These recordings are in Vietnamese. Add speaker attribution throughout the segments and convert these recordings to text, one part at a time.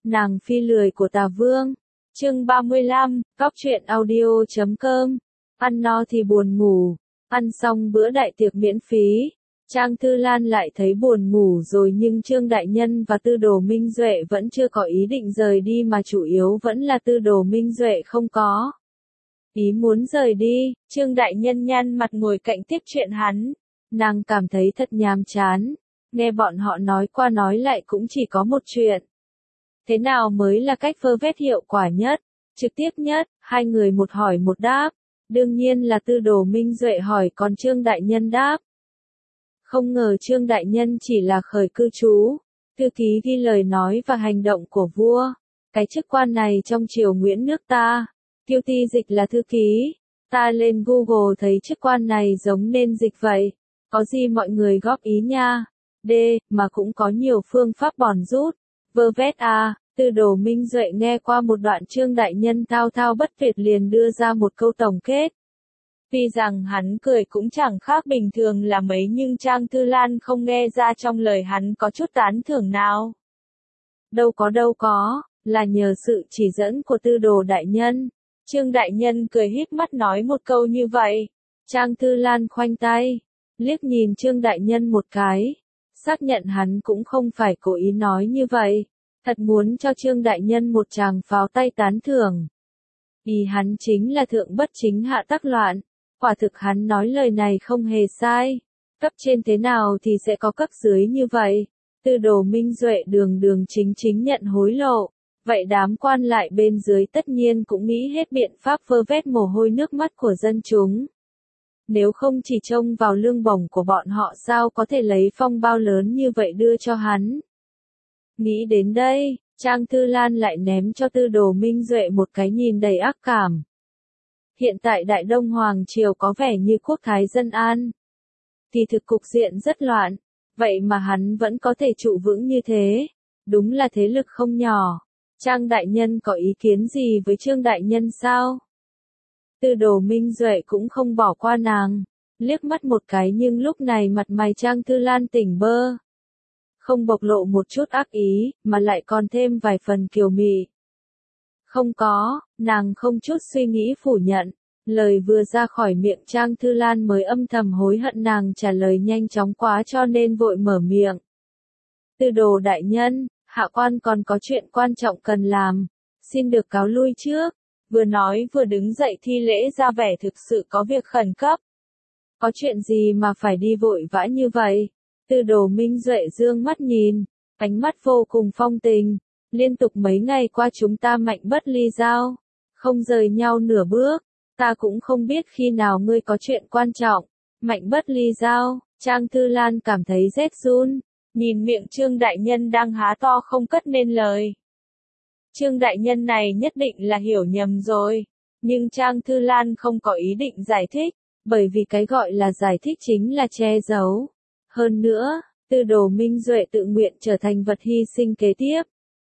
Speaker 1: Nàng phi lười của Tà Vương. Chương 35, Cóc truyện audio.com. Ăn no thì buồn ngủ. Ăn xong bữa đại tiệc miễn phí, Trang Thư Lan lại thấy buồn ngủ rồi, nhưng Trương Đại Nhân và Tư Đồ Minh Duệ vẫn chưa có ý định rời đi, mà chủ yếu vẫn là Tư Đồ Minh Duệ không có ý muốn rời đi. Trương Đại Nhân nhăn mặt ngồi cạnh tiếp chuyện hắn. Nàng cảm thấy thật nhàm chán, nghe bọn họ nói qua nói lại cũng chỉ có một chuyện. Thế nào mới là cách vơ vét hiệu quả nhất, trực tiếp nhất? Hai người một hỏi một đáp. Đương nhiên là Tư Đồ Minh Duệ hỏi, còn Trương Đại Nhân đáp. Không ngờ Trương Đại Nhân chỉ là khởi cư trú, thư ký ghi lời nói và hành động của vua. Cái chức quan này trong triều Nguyễn nước ta, Kiêu Ti dịch là thư ký. Ta lên Google thấy chức quan này giống nên dịch vậy. Có gì mọi người góp ý nha. D, mà cũng có nhiều phương pháp bòn rút. Vơ vét à. Tư Đồ Minh Duệ nghe qua một đoạn Trương Đại Nhân thao thao bất tuyệt liền đưa ra một câu tổng kết. Tuy rằng hắn cười cũng chẳng khác bình thường là mấy, nhưng Trang Thư Lan không nghe ra trong lời hắn có chút tán thưởng nào. Đâu có, là nhờ sự chỉ dẫn của Tư Đồ Đại Nhân. Trương Đại Nhân cười híp mắt nói một câu như vậy. Trang Thư Lan khoanh tay, liếc nhìn Trương Đại Nhân một cái, xác nhận hắn cũng không phải cố ý nói như vậy. Thật muốn cho Trương Đại Nhân một tràng pháo tay tán thưởng. Ý hắn chính là thượng bất chính hạ tắc loạn. Quả thực hắn nói lời này không hề sai. Cấp trên thế nào thì sẽ có cấp dưới như vậy. Tư Đồ Minh Duệ đường đường chính chính nhận hối lộ. Vậy đám quan lại bên dưới tất nhiên cũng nghĩ hết biện pháp vơ vét mồ hôi nước mắt của dân chúng. Nếu không chỉ trông vào lương bổng của bọn họ, sao có thể lấy phong bao lớn như vậy đưa cho hắn. Nghĩ đến đây, Trang Thư Lan lại ném cho Tư Đồ Minh Duệ một cái nhìn đầy ác cảm. Hiện tại Đại Đông Hoàng Triều có vẻ như quốc thái dân an. Thì thực cục diện rất loạn, vậy mà hắn vẫn có thể trụ vững như thế. Đúng là thế lực không nhỏ. Trang Đại Nhân có ý kiến gì với Trương Đại Nhân sao? Tư Đồ Minh Duệ cũng không bỏ qua nàng, liếc mắt một cái, nhưng lúc này mặt mày Trang Thư Lan tỉnh bơ. Không bộc lộ một chút ác ý, mà lại còn thêm vài phần kiều mị. Không có, nàng không chút suy nghĩ phủ nhận. Lời vừa ra khỏi miệng Trang Thư Lan mới âm thầm hối hận nàng trả lời nhanh chóng quá cho nên vội mở miệng. Tư Đồ Đại Nhân, hạ quan còn có chuyện quan trọng cần làm. Xin được cáo lui trước. Vừa nói vừa đứng dậy thi lễ ra vẻ thực sự có việc khẩn cấp. Có chuyện gì mà phải đi vội vã như vậy? Tư Đồ Minh Duệ dương mắt nhìn, ánh mắt vô cùng phong tình. Liên tục mấy ngày qua chúng ta mạnh bất ly giao, không rời nhau nửa bước. Ta cũng không biết khi nào ngươi có chuyện quan trọng. Mạnh bất ly giao. Trang Thư Lan cảm thấy rét run, nhìn miệng Trương Đại Nhân đang há to không cất nên lời. Trương Đại Nhân này nhất định là hiểu nhầm rồi. Nhưng Trang Thư Lan không có ý định giải thích, bởi vì cái gọi là giải thích chính là che giấu. Hơn nữa, Tư Đồ Minh Duệ tự nguyện trở thành vật hy sinh kế tiếp.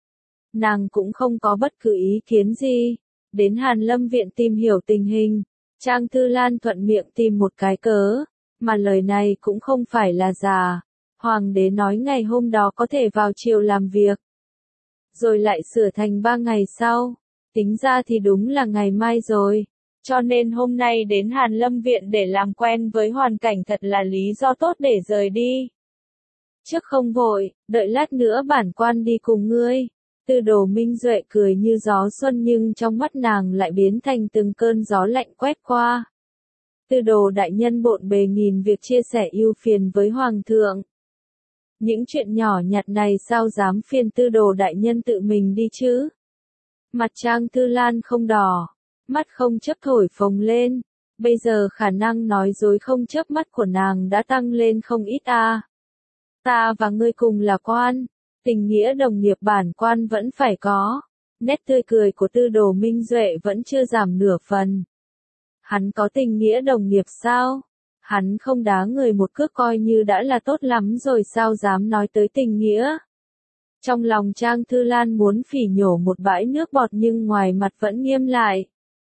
Speaker 1: Nàng cũng không có bất cứ ý kiến gì. Đến Hàn Lâm Viện tìm hiểu tình hình, Trang Thư Lan thuận miệng tìm một cái cớ, mà lời này cũng không phải là giả. Hoàng đế nói ngày hôm đó có thể vào triều làm việc, rồi lại sửa thành 3 ngày sau. Tính ra thì đúng là ngày mai rồi. Cho nên hôm nay đến Hàn Lâm Viện để làm quen với hoàn cảnh thật là lý do tốt để rời đi. Trước không vội, đợi lát nữa bản quan đi cùng ngươi. Tư Đồ Minh Duệ cười như gió xuân, nhưng trong mắt nàng lại biến thành từng cơn gió lạnh quét qua. Tư Đồ Đại Nhân bộn bề nghìn việc chia sẻ ưu phiền với Hoàng thượng. Những chuyện nhỏ nhặt này sao dám phiền Tư Đồ Đại Nhân tự mình đi chứ? Mặt Trang Thư Lan không đỏ, mắt không chớp thổi phồng lên. Bây giờ khả năng nói dối không chớp mắt của nàng đã tăng lên không ít à. Ta và ngươi cùng là quan, tình nghĩa đồng nghiệp bản quan vẫn phải có. Nét tươi cười của Tư Đồ Minh Duệ vẫn chưa giảm nửa phần. Hắn có tình nghĩa đồng nghiệp sao? Hắn không đá người một cước coi như đã là tốt lắm rồi, sao dám nói tới tình nghĩa? Trong lòng Trang Thư Lan muốn phỉ nhổ một bãi nước bọt, nhưng ngoài mặt vẫn nghiêm lại.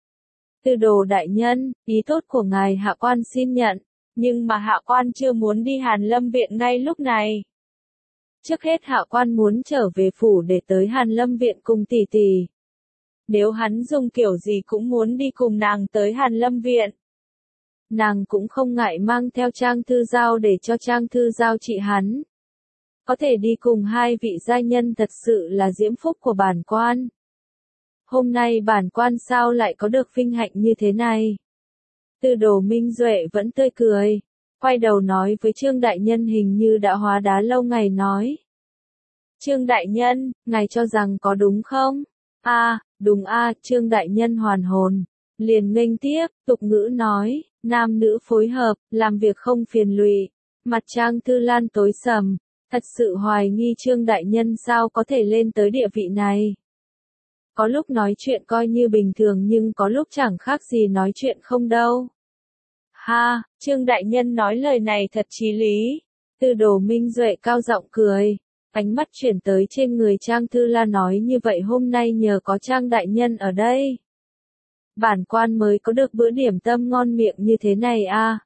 Speaker 1: Tư Đồ Đại Nhân, ý tốt của ngài hạ quan xin nhận, nhưng mà hạ quan chưa muốn đi Hàn Lâm Viện ngay lúc này. Trước hết Hạ Quan muốn trở về phủ để tới Hàn Lâm Viện cùng tỷ tỷ. Nếu hắn dùng kiểu gì cũng muốn đi cùng nàng tới Hàn Lâm Viện. Nàng cũng không ngại mang theo Trang Thư Giao để cho Trang Thư Giao trị hắn. Có thể đi cùng hai vị giai nhân thật sự là diễm phúc của bản quan. Hôm nay bản quan sao lại có được vinh hạnh như thế này? Tư Đồ Minh Duệ vẫn tươi cười, quay đầu nói với Trương đại nhân hình như đã hóa đá lâu ngày nói. Trương đại nhân, ngài cho rằng có đúng không? Đúng Trương đại nhân hoàn hồn, liền nghênh tiếp, tục ngữ nói, nam nữ phối hợp, làm việc không phiền lụy. Mặt Trang Thư Lan tối sầm, thật sự hoài nghi Trương đại nhân sao có thể lên tới địa vị này. Có lúc nói chuyện coi như bình thường nhưng có lúc chẳng khác gì nói chuyện không đâu. Trương đại nhân nói lời này thật chí lý. Tư Đồ Minh Duệ cao giọng cười, ánh mắt chuyển tới trên người Trang Thư Lan nói như vậy hôm nay nhờ có Trang đại nhân ở đây. Bản quan mới có được bữa điểm tâm ngon miệng như thế này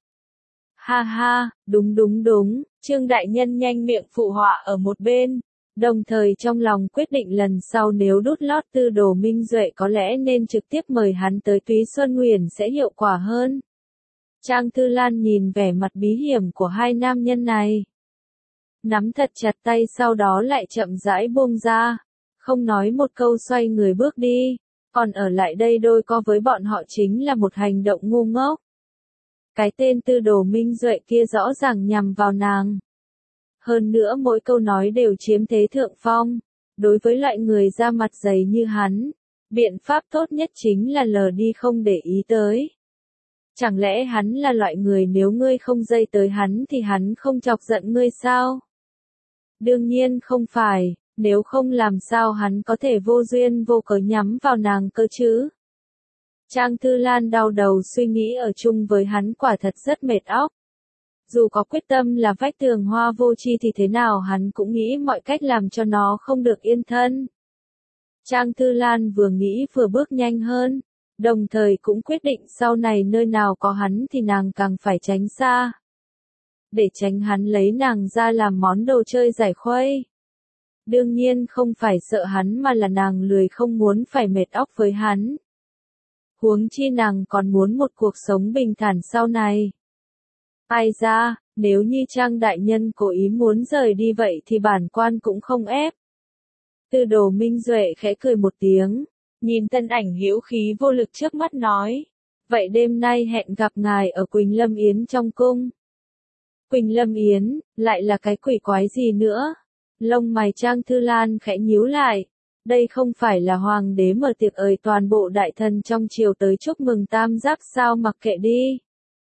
Speaker 1: đúng, Trương đại nhân nhanh miệng phụ họa ở một bên. Đồng thời trong lòng quyết định lần sau nếu đút lót Tư Đồ Minh Duệ có lẽ nên trực tiếp mời hắn tới Túy Xuân Nguyền sẽ hiệu quả hơn. Trang Thư Lan nhìn vẻ mặt bí hiểm của hai nam nhân này. Nắm thật chặt tay sau đó lại chậm rãi buông ra. Không nói một câu xoay người bước đi. Còn ở lại đây đôi co với bọn họ chính là một hành động ngu ngốc. Cái tên Tư Đồ Minh Duệ kia rõ ràng nhằm vào nàng. Hơn nữa mỗi câu nói đều chiếm thế thượng phong. Đối với loại người da mặt dày như hắn, biện pháp tốt nhất chính là lờ đi không để ý tới. Chẳng lẽ hắn là loại người nếu ngươi không dây tới hắn thì hắn không chọc giận ngươi sao? Đương nhiên không phải, nếu không làm sao hắn có thể vô duyên vô cớ nhắm vào nàng cơ chứ? Trang Thư Lan đau đầu suy nghĩ ở chung với hắn quả thật rất mệt óc. Dù có quyết tâm là vách tường hoa vô tri thì thế nào hắn cũng nghĩ mọi cách làm cho nó không được yên thân. Trang Thư Lan vừa nghĩ vừa bước nhanh hơn, đồng thời cũng quyết định sau này nơi nào có hắn thì nàng càng phải tránh xa. Để tránh hắn lấy nàng ra làm món đồ chơi giải khuây. Đương nhiên không phải sợ hắn mà là nàng lười không muốn phải mệt óc với hắn. Huống chi nàng còn muốn một cuộc sống bình thản sau này. Ai ra, nếu như Trang đại nhân cố ý muốn rời đi vậy thì bản quan cũng không ép. Tư Đồ Minh Duệ khẽ cười một tiếng, nhìn thân ảnh hữu khí vô lực trước mắt nói. Vậy đêm nay hẹn gặp ngài ở Quỳnh Lâm Yến trong cung. Quỳnh Lâm Yến, lại là cái quỷ quái gì nữa? Lông mày Trang Thư Lan khẽ nhíu lại. Đây không phải là hoàng đế mở tiệc ời toàn bộ đại thần trong triều tới chúc mừng tam giáp sao mặc kệ đi.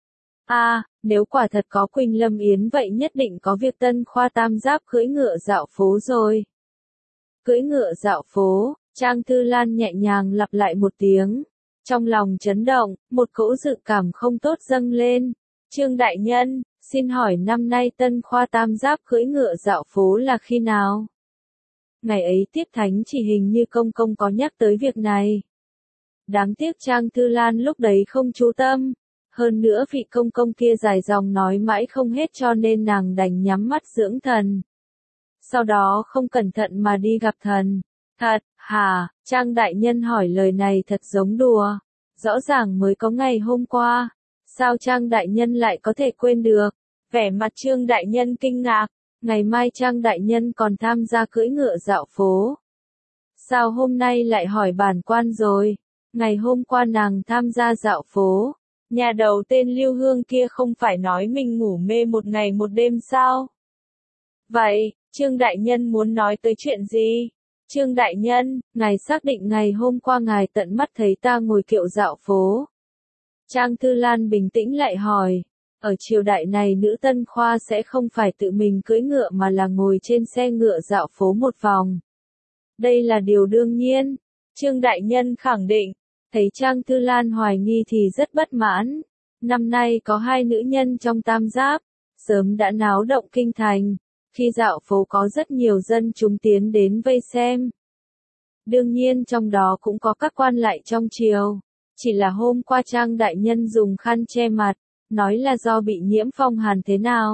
Speaker 1: Nếu quả thật có Quỳnh Lâm Yến vậy nhất định có việc Tân Khoa tam giáp cưỡi ngựa dạo phố rồi. Cưỡi ngựa dạo phố, Trang Thư Lan nhẹ nhàng lặp lại một tiếng. Trong lòng chấn động, một cỗ dự cảm không tốt dâng lên. Trương đại nhân, xin hỏi năm nay Tân Khoa tam giáp cưỡi ngựa dạo phố là khi nào? Ngày ấy Tiết Thánh chỉ hình như công công có nhắc tới việc này. Đáng tiếc Trang Thư Lan lúc đấy không chú tâm. Hơn nữa vị công công kia dài dòng nói mãi không hết cho nên nàng đành nhắm mắt dưỡng thần. Sau đó không cẩn thận mà đi gặp thần. Thật, hả? Trang đại nhân hỏi lời này thật giống đùa. Rõ ràng mới có ngày hôm qua. Sao Trang đại nhân lại có thể quên được? Vẻ mặt Trương đại nhân kinh ngạc. Ngày mai Trang đại nhân còn tham gia cưỡi ngựa dạo phố. Sao hôm nay lại hỏi bản quan rồi? Ngày hôm qua nàng tham gia dạo phố. Nhà đầu tên Lưu Hương kia không phải nói mình ngủ mê một ngày một đêm sao? Vậy, Trương đại nhân muốn nói tới chuyện gì? Trương đại nhân, ngài xác định ngày hôm qua ngài tận mắt thấy ta ngồi kiệu dạo phố. Trang Thư Lan bình tĩnh lại hỏi. Ở triều đại này nữ Tân Khoa sẽ không phải tự mình cưỡi ngựa mà là ngồi trên xe ngựa dạo phố một vòng. Đây là điều đương nhiên. Trương đại nhân khẳng định. Thấy Trang Thư Lan hoài nghi thì rất bất mãn. Năm nay có hai nữ nhân trong tam giáp, sớm đã náo động kinh thành. Khi dạo phố có rất nhiều dân chúng tiến đến vây xem. Đương nhiên trong đó cũng có các quan lại trong triều. Chỉ là hôm qua Trang đại nhân dùng khăn che mặt, nói là do bị nhiễm phong hàn thế nào.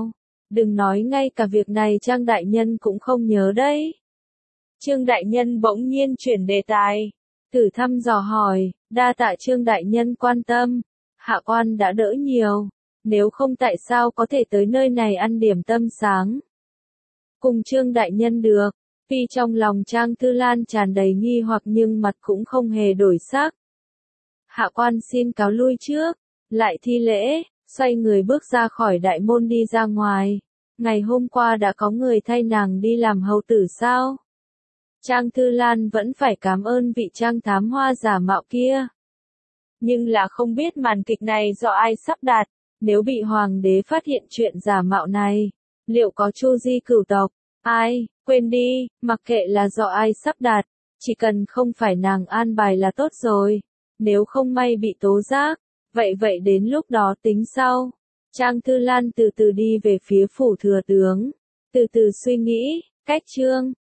Speaker 1: Đừng nói ngay cả việc này Trang đại nhân cũng không nhớ đấy. Trương đại nhân bỗng nhiên chuyển đề tài. Thử thăm dò hỏi, đa tạ Trương đại nhân quan tâm. Hạ quan đã đỡ nhiều. Nếu không tại sao có thể tới nơi này ăn điểm tâm sáng. Cùng Trương đại nhân được. Tuy trong lòng Trang Thư Lan tràn đầy nghi hoặc nhưng mặt cũng không hề đổi sắc. Hạ quan xin cáo lui trước. Lại thi lễ, xoay người bước ra khỏi đại môn đi ra ngoài. Ngày hôm qua đã có người thay nàng đi làm hầu tử sao? Trang Thư Lan vẫn phải cảm ơn vị Trang thám hoa giả mạo kia. Nhưng là không biết màn kịch này do ai sắp đặt, nếu bị hoàng đế phát hiện chuyện giả mạo này, liệu có chu di cửu tộc? Ai, quên đi, mặc kệ là do ai sắp đặt, chỉ cần không phải nàng an bài là tốt rồi. Nếu không may bị tố giác, vậy đến lúc đó tính sau. Trang Thư Lan từ từ đi về phía phủ thừa tướng, từ từ suy nghĩ, cách Trương